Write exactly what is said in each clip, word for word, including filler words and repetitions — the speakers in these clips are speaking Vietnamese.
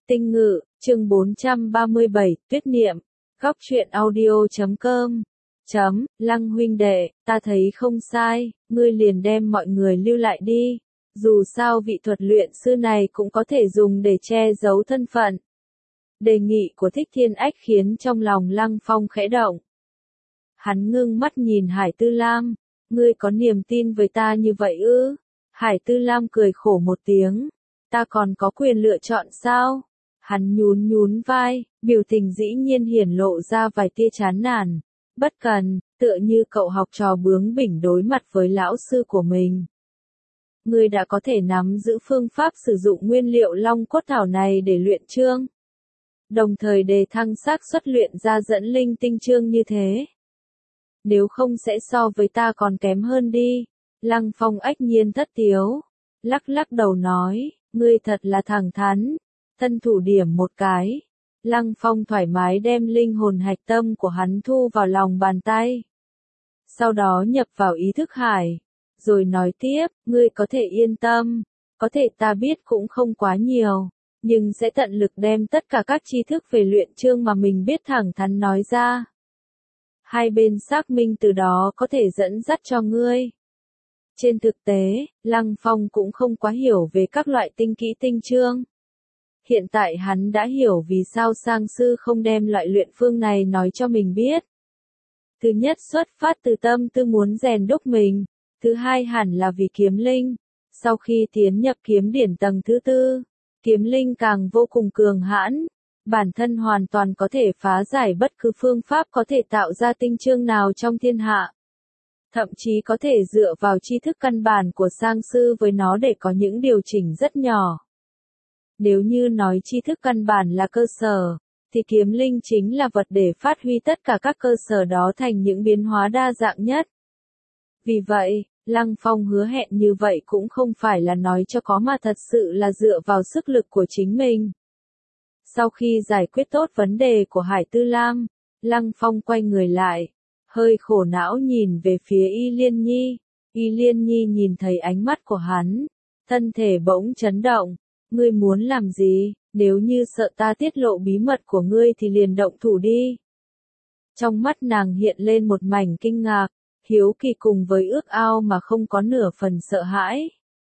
Tinh Ngự, chương bốn trăm ba mươi bảy, Tuyết Niệm, góc truyện audio chấm com. Chấm, Lăng huynh đệ, ta thấy không sai, ngươi liền đem mọi người lưu lại đi. Dù sao vị thuật luyện sư này cũng có thể dùng để che giấu thân phận. Đề nghị của Thích Thiên Ách khiến trong lòng Lăng Phong khẽ động. Hắn ngưng mắt nhìn Hải Tư Lam, ngươi có niềm tin với ta như vậy ư? Hải Tư Lam cười khổ một tiếng, ta còn có quyền lựa chọn sao? Hắn nhún nhún vai, biểu tình dĩ nhiên hiển lộ ra vài tia chán nản. Bất cần, tựa như cậu học trò bướng bỉnh đối mặt với lão sư của mình. Ngươi đã có thể nắm giữ phương pháp sử dụng nguyên liệu long cốt thảo này để luyện chương. Đồng thời đề thăng xác suất luyện ra dẫn linh tinh chương như thế. Nếu không sẽ so với ta còn kém hơn đi. Lăng Phong ách nhiên thất tiếu. Lắc lắc đầu nói, ngươi thật là thẳng thắn. Thân thủ điểm một cái. Lăng Phong thoải mái đem linh hồn hạch tâm của hắn thu vào lòng bàn tay. Sau đó nhập vào ý thức hải. Rồi nói tiếp, ngươi có thể yên tâm. Có thể ta biết cũng không quá nhiều. Nhưng sẽ tận lực đem tất cả các tri thức về luyện chương mà mình biết thẳng thắn nói ra. Hai bên xác minh từ đó có thể dẫn dắt cho ngươi. Trên thực tế, Lăng Phong cũng không quá hiểu về các loại tinh kỹ tinh chương. Hiện tại hắn đã hiểu vì sao sang sư không đem loại luyện phương này nói cho mình biết. Thứ nhất xuất phát từ tâm tư muốn rèn đúc mình. Thứ hai hẳn là vì kiếm linh. Sau khi tiến nhập kiếm điển tầng thứ tư, kiếm linh càng vô cùng cường hãn. Bản thân hoàn toàn có thể phá giải bất cứ phương pháp có thể tạo ra tinh chương nào trong thiên hạ. Thậm chí có thể dựa vào tri thức căn bản của sang sư với nó để có những điều chỉnh rất nhỏ. Nếu như nói tri thức căn bản là cơ sở, thì kiếm linh chính là vật để phát huy tất cả các cơ sở đó thành những biến hóa đa dạng nhất. Vì vậy, Lăng Phong hứa hẹn như vậy cũng không phải là nói cho có mà thật sự là dựa vào sức lực của chính mình. Sau khi giải quyết tốt vấn đề của Hải Tư Lam, Lăng Phong quay người lại, hơi khổ não nhìn về phía Y Liên Nhi. Y Liên Nhi nhìn thấy ánh mắt của hắn, thân thể bỗng chấn động. Ngươi muốn làm gì? Nếu như sợ ta tiết lộ bí mật của ngươi thì liền động thủ đi. Trong mắt nàng hiện lên một mảnh kinh ngạc, hiếu kỳ cùng với ước ao mà không có nửa phần sợ hãi.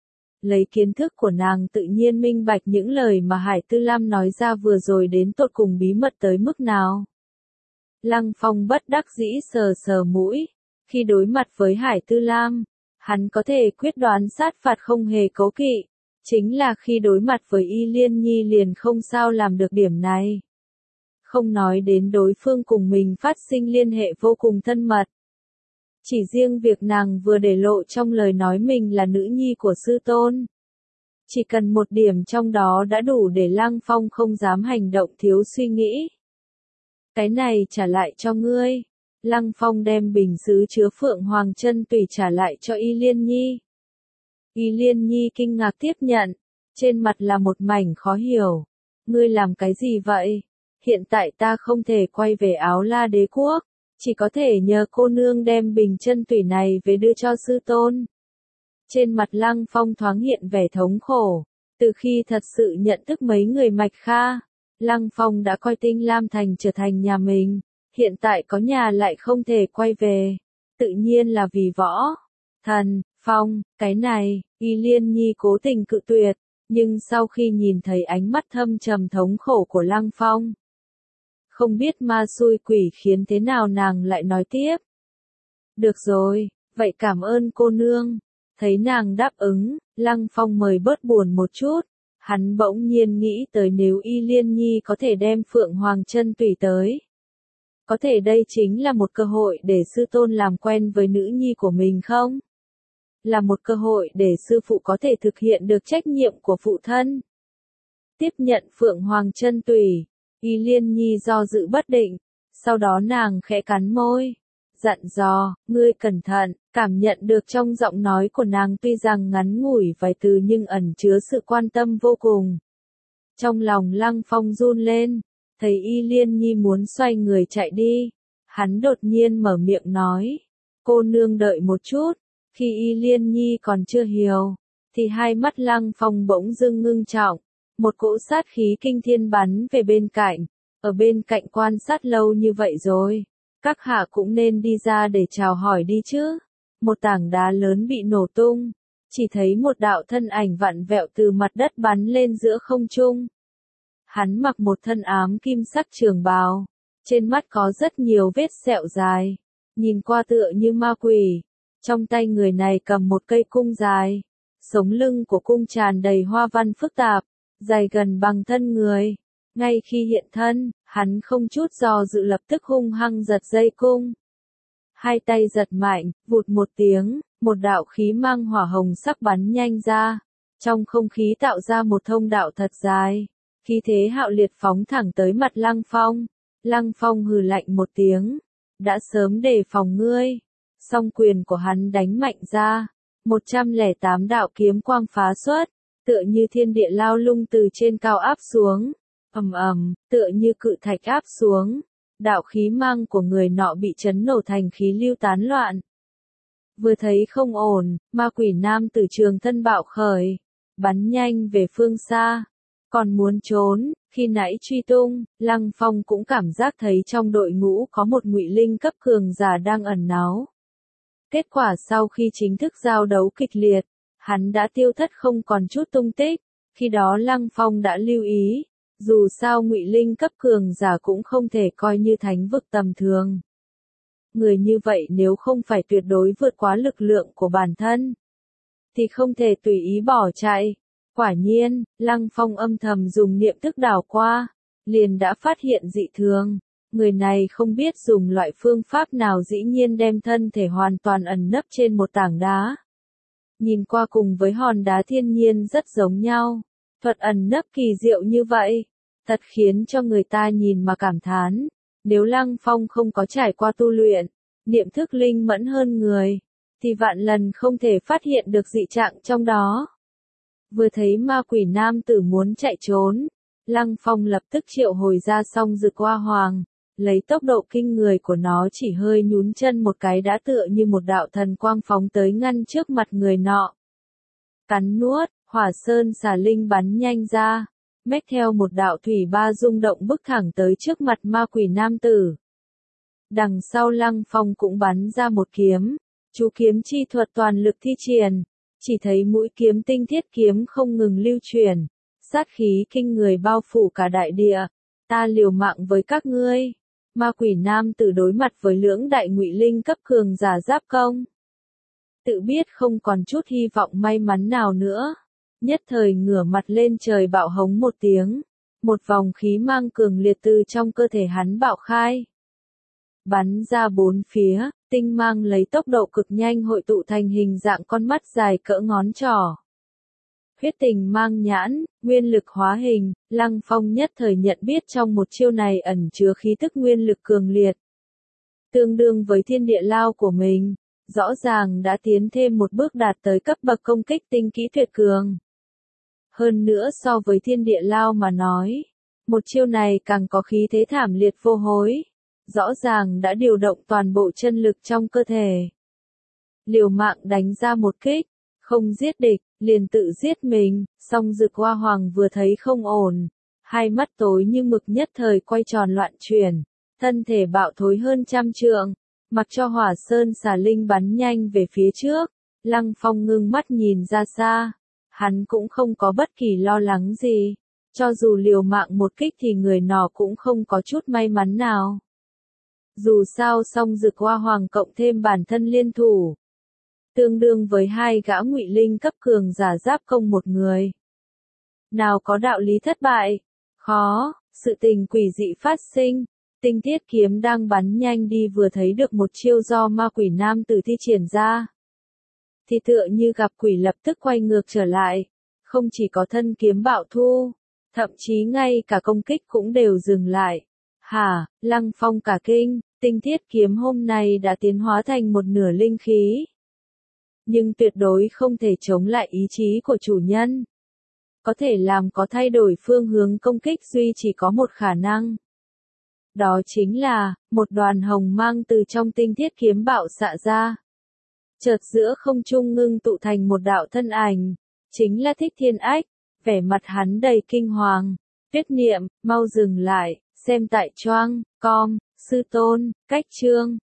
Lấy kiến thức của nàng tự nhiên minh bạch những lời mà Hải Tư Lam nói ra vừa rồi đến tột cùng bí mật tới mức nào. Lăng Phong bất đắc dĩ sờ sờ mũi. Khi đối mặt với Hải Tư Lam, hắn có thể quyết đoán sát phạt không hề cố kỵ. Chính là khi đối mặt với Y Liên Nhi liền không sao làm được điểm này. Không nói đến đối phương cùng mình phát sinh liên hệ vô cùng thân mật. Chỉ riêng việc nàng vừa để lộ trong lời nói mình là nữ nhi của sư tôn. Chỉ cần một điểm trong đó đã đủ để Lăng Phong không dám hành động thiếu suy nghĩ. Cái này trả lại cho ngươi. Lăng Phong đem bình sứ chứa Phượng Hoàng chân tùy trả lại cho Y Liên Nhi. Y Liên Nhi kinh ngạc tiếp nhận, trên mặt là một mảnh khó hiểu. Ngươi làm cái gì vậy? Hiện tại ta không thể quay về Áo La Đế quốc, chỉ có thể nhờ cô nương đem bình chân tủy này về đưa cho sư tôn. Trên mặt Lăng Phong thoáng hiện vẻ thống khổ, từ khi thật sự nhận thức mấy người Mạch Kha, Lăng Phong đã coi Tinh Lam Thành trở thành nhà mình, hiện tại có nhà lại không thể quay về, tự nhiên là vì Võ Thần Phong. Cái này, Y Liên Nhi cố tình cự tuyệt, nhưng sau khi nhìn thấy ánh mắt thâm trầm thống khổ của Lăng Phong, không biết ma xui quỷ khiến thế nào nàng lại nói tiếp. Được rồi, vậy cảm ơn cô nương. Thấy nàng đáp ứng, Lăng Phong mời bớt buồn một chút. Hắn bỗng nhiên nghĩ tới nếu Y Liên Nhi có thể đem Phượng Hoàng chân tùy tới. Có thể đây chính là một cơ hội để sư tôn làm quen với nữ nhi của mình không? Là một cơ hội để sư phụ có thể thực hiện được trách nhiệm của phụ thân. Tiếp nhận Phượng Hoàng chân tùy, Y Liên Nhi do dự bất định, sau đó nàng khẽ cắn môi, dặn dò, ngươi cẩn thận. Cảm nhận được trong giọng nói của nàng tuy rằng ngắn ngủi vài từ nhưng ẩn chứa sự quan tâm vô cùng. Trong lòng Lăng Phong run lên, thấy Y Liên Nhi muốn xoay người chạy đi, hắn đột nhiên mở miệng nói, cô nương đợi một chút. Khi Y Liên Nhi còn chưa hiểu, thì hai mắt Lăng Phong bỗng dưng ngưng trọng, một cỗ sát khí kinh thiên bắn về bên cạnh, ở bên cạnh quan sát lâu như vậy rồi, các hạ cũng nên đi ra để chào hỏi đi chứ. Một tảng đá lớn bị nổ tung, chỉ thấy một đạo thân ảnh vặn vẹo từ mặt đất bắn lên giữa không trung. Hắn mặc một thân ám kim sắc trường bào, trên mắt có rất nhiều vết sẹo dài, nhìn qua tựa như ma quỷ. Trong tay người này cầm một cây cung dài, sống lưng của cung tràn đầy hoa văn phức tạp, dài gần bằng thân người. Ngay khi hiện thân, hắn không chút do dự lập tức hung hăng giật dây cung. Hai tay giật mạnh, vụt một tiếng, một đạo khí mang hỏa hồng sắc bắn nhanh ra. Trong không khí tạo ra một thông đạo thật dài, khí thế hạo liệt phóng thẳng tới mặt Lăng Phong. Lăng Phong hừ lạnh một tiếng, đã sớm đề phòng ngươi. Song quyền của hắn đánh mạnh ra, một trăm lẻ tám đạo kiếm quang phá xuất, tựa như thiên địa lao lung từ trên cao áp xuống. Ầm ầm, tựa như cự thạch áp xuống, đạo khí mang của người nọ bị chấn nổ thành khí lưu tán loạn. Vừa thấy không ổn, ma quỷ nam tử trường thân bạo khởi, bắn nhanh về phương xa, còn muốn trốn. Khi nãy truy tung, Lăng Phong cũng cảm giác thấy trong đội ngũ có một ngụy linh cấp cường giả đang ẩn náu. Kết quả sau khi chính thức giao đấu kịch liệt, hắn đã tiêu thất không còn chút tung tích. Khi đó Lăng Phong đã lưu ý, dù sao ngụy linh cấp cường giả cũng không thể coi như thánh vực tầm thường. Người như vậy nếu không phải tuyệt đối vượt quá lực lượng của bản thân, thì không thể tùy ý bỏ chạy. Quả nhiên, Lăng Phong âm thầm dùng niệm thức đảo qua, liền đã phát hiện dị thường. Người này không biết dùng loại phương pháp nào dĩ nhiên đem thân thể hoàn toàn ẩn nấp trên một tảng đá. Nhìn qua cùng với hòn đá thiên nhiên rất giống nhau. Thuật ẩn nấp kỳ diệu như vậy, thật khiến cho người ta nhìn mà cảm thán. Nếu Lăng Phong không có trải qua tu luyện, niệm thức linh mẫn hơn người, thì vạn lần không thể phát hiện được dị trạng trong đó. Vừa thấy ma quỷ nam tử muốn chạy trốn, Lăng Phong lập tức triệu hồi ra song dực hoa hoàng, lấy tốc độ kinh người của nó chỉ hơi nhún chân một cái đã tựa như một đạo thần quang phóng tới ngăn trước mặt người nọ. Cắn nuốt, hỏa sơn xà linh bắn nhanh ra, mách theo một đạo thủy ba rung động bức thẳng tới trước mặt ma quỷ nam tử. Đằng sau Lăng Phong cũng bắn ra một kiếm, chú kiếm chi thuật toàn lực thi triển. Chỉ thấy mũi kiếm tinh thiết kiếm không ngừng lưu chuyển, sát khí kinh người bao phủ cả đại địa. Ta liều mạng với các ngươi. Ma quỷ nam tử đối mặt với lưỡng đại ngụy linh cấp cường giả giáp công. Tự biết không còn chút hy vọng may mắn nào nữa. Nhất thời ngửa mặt lên trời bạo hống một tiếng. Một vòng khí mang cường liệt từ trong cơ thể hắn bạo khai. Bắn ra bốn phía, tinh mang lấy tốc độ cực nhanh hội tụ thành hình dạng con mắt dài cỡ ngón trỏ. Huyết tình mang nhãn, nguyên lực hóa hình, Lăng Phong nhất thời nhận biết trong một chiêu này ẩn chứa khí tức nguyên lực cường liệt. Tương đương với thiên địa lao của mình, rõ ràng đã tiến thêm một bước đạt tới cấp bậc công kích tinh kỹ tuyệt cường. Hơn nữa so với thiên địa lao mà nói, một chiêu này càng có khí thế thảm liệt vô hối. Rõ ràng đã điều động toàn bộ chân lực trong cơ thể. Liều mạng đánh ra một kích, không giết địch, liền tự giết mình, song dực hoa hoàng vừa thấy không ổn. Hai mắt tối như mực nhất thời quay tròn loạn chuyển, thân thể bạo thối hơn trăm trượng, mặc cho hỏa sơn xà linh bắn nhanh về phía trước. Lăng Phong ngưng mắt nhìn ra xa, hắn cũng không có bất kỳ lo lắng gì. Cho dù liều mạng một kích thì người nọ cũng không có chút may mắn nào. Dù sao song dực hoa hoàng cộng thêm bản thân liên thủ, tương đương với hai gã ngụy linh cấp cường giả giáp công một người. Nào có đạo lý thất bại? Khó, sự tình quỷ dị phát sinh. Tinh thiết kiếm đang bắn nhanh đi vừa thấy được một chiêu do ma quỷ nam tử thi triển ra. Thì tựa như gặp quỷ lập tức quay ngược trở lại. Không chỉ có thân kiếm bạo thu, thậm chí ngay cả công kích cũng đều dừng lại. Hả, Lăng Phong cả kinh, tinh thiết kiếm hôm nay đã tiến hóa thành một nửa linh khí. Nhưng tuyệt đối không thể chống lại ý chí của chủ nhân. Có thể làm có thay đổi phương hướng công kích duy chỉ có một khả năng. Đó chính là, một đoàn hồng mang từ trong tinh thiết kiếm bạo xạ ra. Chợt giữa không trung ngưng tụ thành một đạo thân ảnh, chính là Thích Thiên Ách. Vẻ mặt hắn đầy kinh hoàng. Tuyết Niệm, mau dừng lại, xem tại choang com, sư tôn, cách chương.